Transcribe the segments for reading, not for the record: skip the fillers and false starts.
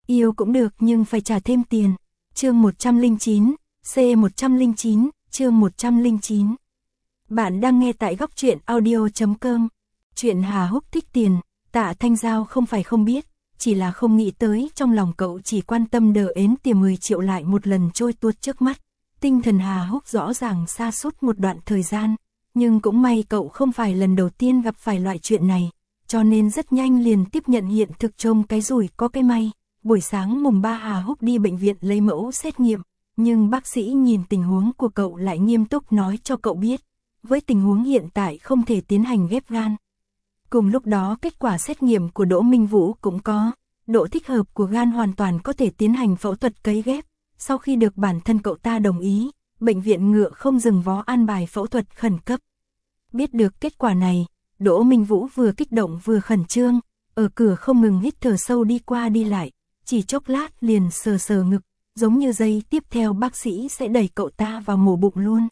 Yêu cũng được nhưng phải trả thêm tiền. Chương 109, C109, chương 109. Bạn đang nghe tại góc truyện audio.com. Chuyện Hà Húc thích tiền, Tạ Thanh Giao không phải không biết, chỉ là không nghĩ tới trong lòng cậu chỉ quan tâm đờ ến tiền 10 triệu lại một lần trôi tuột trước mắt. Tinh thần Hà Húc rõ ràng sa sút một đoạn thời gian, nhưng cũng may cậu không phải lần đầu tiên gặp phải loại chuyện này, cho nên rất nhanh liền tiếp nhận hiện thực, trông cái rủi có cái may. Buổi sáng mùng 3 Hà Húc đi bệnh viện lấy mẫu xét nghiệm, nhưng bác sĩ nhìn tình huống của cậu lại nghiêm túc nói cho cậu biết, với tình huống hiện tại không thể tiến hành ghép gan. Cùng lúc đó kết quả xét nghiệm của Đỗ Minh Vũ cũng có, độ thích hợp của gan hoàn toàn có thể tiến hành phẫu thuật cấy ghép. Sau khi được bản thân cậu ta đồng ý, bệnh viện ngựa không dừng vó an bài phẫu thuật khẩn cấp. Biết được kết quả này, Đỗ Minh Vũ vừa kích động vừa khẩn trương, ở cửa không ngừng hít thở sâu đi qua đi lại, chỉ chốc lát liền sờ sờ ngực, giống như giây tiếp theo bác sĩ sẽ đẩy cậu ta vào mổ bụng luôn.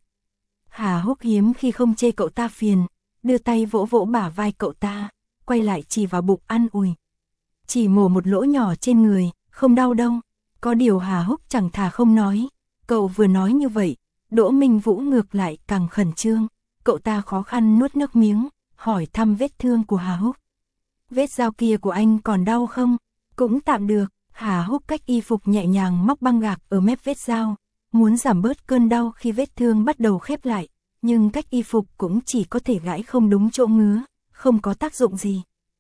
Hà Húc hiếm khi không chê cậu ta phiền, đưa tay vỗ vỗ bả vai cậu ta, quay lại chỉ vào bụng an ủi. Chỉ mổ một lỗ nhỏ trên người, không đau đâu. Có điều Hà Húc chẳng thà không nói, cậu vừa nói như vậy, Đỗ Minh Vũ ngược lại càng khẩn trương, cậu ta khó khăn nuốt nước miếng, hỏi thăm vết thương của Hà Húc. Vết dao kia của anh còn đau không? Cũng tạm được. Hà Húc cách y phục nhẹ nhàng móc băng gạc ở mép vết dao, muốn giảm bớt cơn đau khi vết thương bắt đầu khép lại, nhưng cách y phục cũng chỉ có thể gãi không đúng chỗ ngứa, không có tác dụng gì.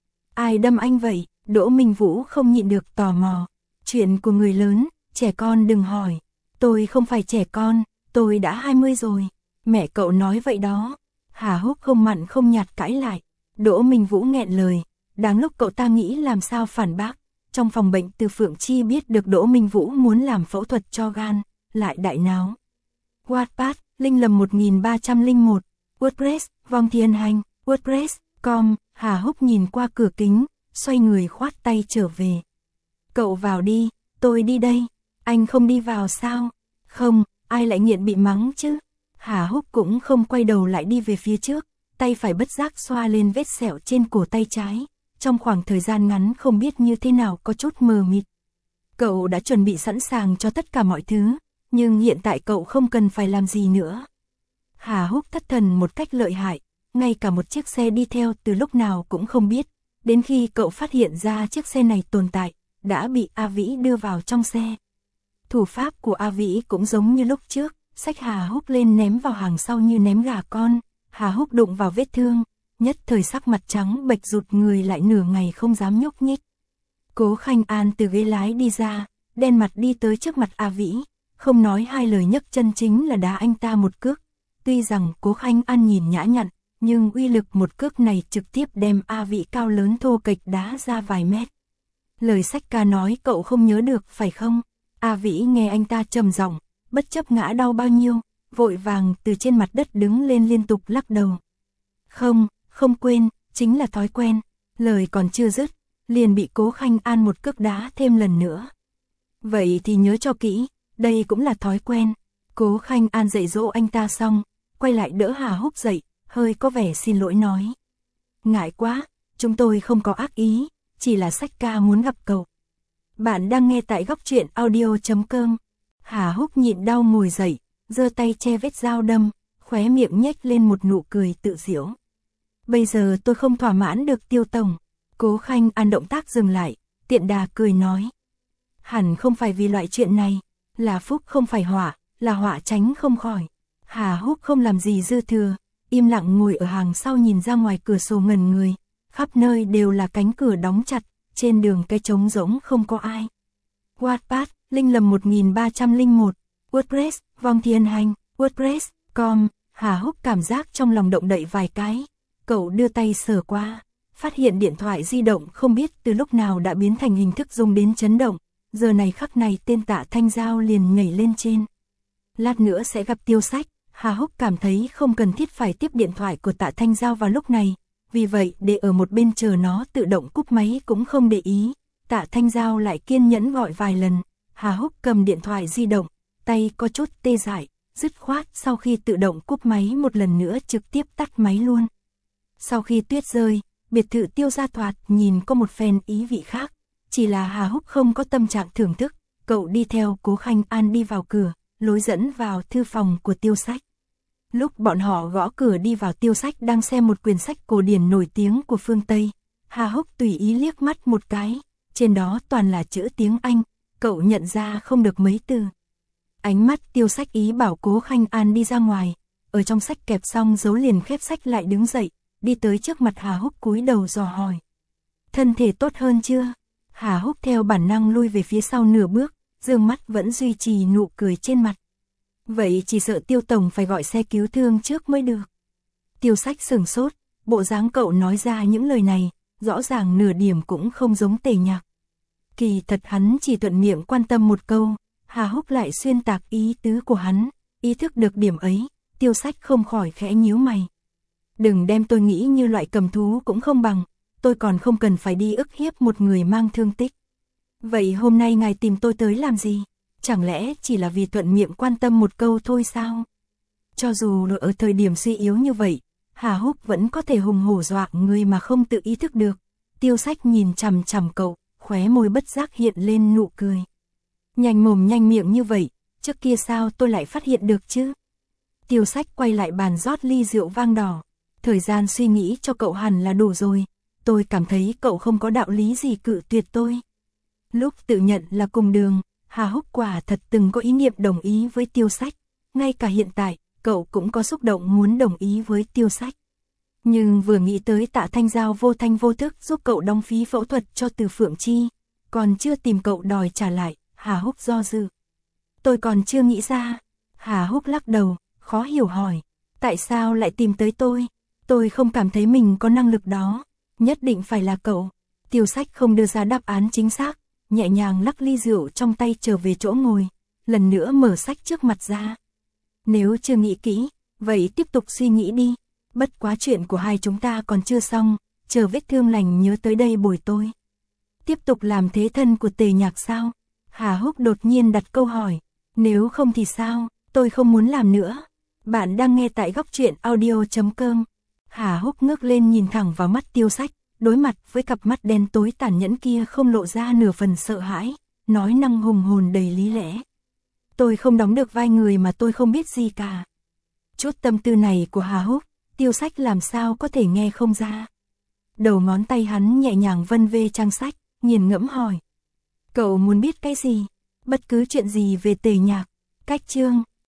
Ai đâm anh vậy? Đỗ Minh Vũ không nhịn được tò mò. Chuyện của người lớn, trẻ con đừng hỏi. Tôi không phải trẻ con, tôi đã 20 rồi. Mẹ cậu nói vậy đó. Hà Húc không mặn không nhạt cãi lại. Đỗ Minh Vũ nghẹn lời, đáng lúc cậu ta nghĩ làm sao phản bác. Trong phòng bệnh Từ Phượng Chi biết được Đỗ Minh Vũ muốn làm phẫu thuật cho gan, lại đại náo. Wattpad, Linh Lầm 1301, WordPress, Vong Thiên Hành, WordPress.com. Hà Húc nhìn qua cửa kính, xoay người khoát tay trở về. Cậu vào đi, tôi đi đây. Anh không đi vào sao? Không, ai lại nghiện bị mắng chứ? Hà Húc cũng không quay đầu lại đi về phía trước, tay phải bất giác xoa lên vết sẹo trên cổ tay trái. Trong khoảng thời gian ngắn không biết như thế nào có chút mờ mịt. Cậu đã chuẩn bị sẵn sàng cho tất cả mọi thứ, nhưng hiện tại cậu không cần phải làm gì nữa. Hà Húc thất thần một cách lợi hại, ngay cả một chiếc xe đi theo từ lúc nào cũng không biết. Đến khi cậu phát hiện ra chiếc xe này tồn tại, đã bị A Vĩ đưa vào trong xe. Thủ pháp của A Vĩ cũng giống như lúc trước, xách Hà Húc lên ném vào hàng sau như ném gà con. Hà Húc đụng vào vết thương, nhất thời sắc mặt trắng bệch, rụt người lại nửa ngày không dám nhúc nhích. Cố Khanh An từ ghế lái đi ra, đen mặt đi tới trước mặt A Vĩ, không nói hai lời nhấc chân chính là đá anh ta một cước. Tuy rằng Cố Khanh An nhìn nhã nhặn, nhưng uy lực một cước này trực tiếp đem A Vĩ cao lớn thô kệch đá ra vài mét. Lời sách ca nói cậu không nhớ được phải không? A Vĩ nghe anh ta trầm giọng, bất chấp ngã đau bao nhiêu, vội vàng từ trên mặt đất đứng lên liên tục lắc đầu. Không quên, chính là thói quen. Lời còn chưa dứt, liền bị Cố Khanh An một cước đá thêm lần nữa. Vậy thì nhớ cho kỹ, đây cũng là thói quen. Cố Khanh An dạy dỗ anh ta xong, quay lại đỡ Hà Húc dậy, hơi có vẻ xin lỗi nói. Ngại quá, chúng tôi không có ác ý, chỉ là sách ca muốn gặp cậu. Bạn đang nghe tại góc truyện audio.com. Hà Húc nhịn đau ngồi dậy, giơ tay che vết dao đâm, khóe miệng nhếch lên một nụ cười tự giễu. Bây giờ tôi không thỏa mãn được Tiêu tổng. Cố Khanh An động tác dừng lại, tiện đà cười nói. Hẳn không phải vì loại chuyện này, là phúc không phải họa, là họa tránh không khỏi. Hà Húc không làm gì dư thừa, im lặng ngồi ở hàng sau nhìn ra ngoài cửa sổ ngẩn người. Khắp nơi đều là cánh cửa đóng chặt, trên đường cái trống rỗng không có ai. Wattpad, Linh Lầm 1301, WordPress, Vong Thiên Hành, WordPress.com. Hà Húc cảm giác trong lòng động đậy vài cái. Cậu đưa tay sờ qua, phát hiện điện thoại di động không biết từ lúc nào đã biến thành hình thức dùng đến chấn động. Giờ này khắc này tên Tạ Thanh Giao liền nhảy lên trên. Lát nữa sẽ gặp Tiêu Sách. Hà Húc cảm thấy không cần thiết phải tiếp điện thoại của Tạ Thanh Giao vào lúc này, vì vậy để ở một bên chờ nó tự động cúp máy cũng không để ý. Tạ Thanh Giao lại kiên nhẫn gọi vài lần. Hà Húc cầm điện thoại di động, tay có chút tê dại, dứt khoát sau khi tự động cúp máy một lần nữa trực tiếp tắt máy luôn. Sau khi tuyết rơi, biệt thự Tiêu gia thoạt nhìn có một phen ý vị khác. chỉ là Hà Húc không có tâm trạng thưởng thức, cậu đi theo Cố Khanh An đi vào cửa, lối dẫn vào thư phòng của Tiêu Sách. Lúc bọn họ gõ cửa đi vào, Tiêu Sách đang xem một quyển sách cổ điển nổi tiếng của phương Tây. Hà Húc tùy ý liếc mắt một cái, trên đó toàn là chữ tiếng Anh, cậu nhận ra không được mấy từ. Ánh mắt Tiêu Sách ý bảo Cố Khanh An đi ra ngoài, ở trong sách kẹp xong dấu liền khép sách lại đứng dậy, đi tới trước mặt Hà Húc cúi đầu dò hỏi. Thân thể tốt hơn chưa? Hà Húc theo bản năng lui về phía sau nửa bước, dương mắt vẫn duy trì nụ cười trên mặt. Vậy chỉ sợ Tiêu tổng phải gọi xe cứu thương trước mới được. Tiêu Sách sửng sốt, bộ dáng cậu nói ra những lời này, rõ ràng nửa điểm cũng không giống Tề Nhạc. Kỳ thật hắn chỉ thuận miệng quan tâm một câu, Hà Húc lại xuyên tạc ý tứ của hắn, ý thức được điểm ấy, Tiêu Sách không khỏi khẽ nhíu mày. Đừng đem tôi nghĩ như loại cầm thú cũng không bằng, tôi còn không cần phải đi ức hiếp một người mang thương tích. Vậy hôm nay ngài tìm tôi tới làm gì? Chẳng lẽ chỉ là vì thuận miệng quan tâm một câu thôi sao? Cho dù ở thời điểm suy yếu như vậy, Hà Húc vẫn có thể hùng hổ dọa người mà không tự ý thức được. Tiêu Sách nhìn chằm chằm cậu, khóe môi bất giác hiện lên nụ cười. Nhanh mồm nhanh miệng như vậy, trước kia sao tôi lại phát hiện được chứ? Tiêu Sách quay lại bàn rót ly rượu vang đỏ. Thời gian suy nghĩ cho cậu hẳn là đủ rồi, tôi cảm thấy cậu không có đạo lý gì cự tuyệt tôi. Lúc tự nhận là cùng đường, Hà Húc quả thật từng có ý niệm đồng ý với Tiêu Sách, ngay cả hiện tại, cậu cũng có xúc động muốn đồng ý với Tiêu Sách. Nhưng vừa nghĩ tới Tạ Thanh Giao vô thanh vô thức giúp cậu đóng phí phẫu thuật cho Từ Phượng Chi, còn chưa tìm cậu đòi trả lại, Hà Húc do dự. Tôi còn chưa nghĩ ra. Hà Húc lắc đầu, khó hiểu hỏi, tại sao lại tìm tới tôi? Tôi không cảm thấy mình có năng lực đó, nhất định phải là cậu. Tiêu Sách không đưa ra đáp án chính xác, nhẹ nhàng lắc ly rượu trong tay trở về chỗ ngồi, lần nữa mở sách trước mặt ra. Nếu chưa nghĩ kỹ, vậy tiếp tục suy nghĩ đi, bất quá chuyện của hai chúng ta còn chưa xong, chờ vết thương lành nhớ tới đây bồi tôi. Tiếp tục làm thế thân của Tề Nhạc sao? Hà Húc đột nhiên đặt câu hỏi, nếu không thì sao, tôi không muốn làm nữa. Bạn đang nghe tại góc truyện audio.com. Hà Húc ngước lên nhìn thẳng vào mắt Tiêu Sách, đối mặt với cặp mắt đen tối tàn nhẫn kia không lộ ra nửa phần sợ hãi, nói năng hùng hồn đầy lý lẽ. Tôi không đóng được vai người mà tôi không biết gì cả. Chút tâm tư này của Hà Húc, Tiêu Sách làm sao có thể nghe không ra. Đầu ngón tay hắn nhẹ nhàng vân vê trang sách, nghiền ngẫm hỏi. Cậu muốn biết cái gì? Bất cứ chuyện gì về Tề Nhạc. Cách chương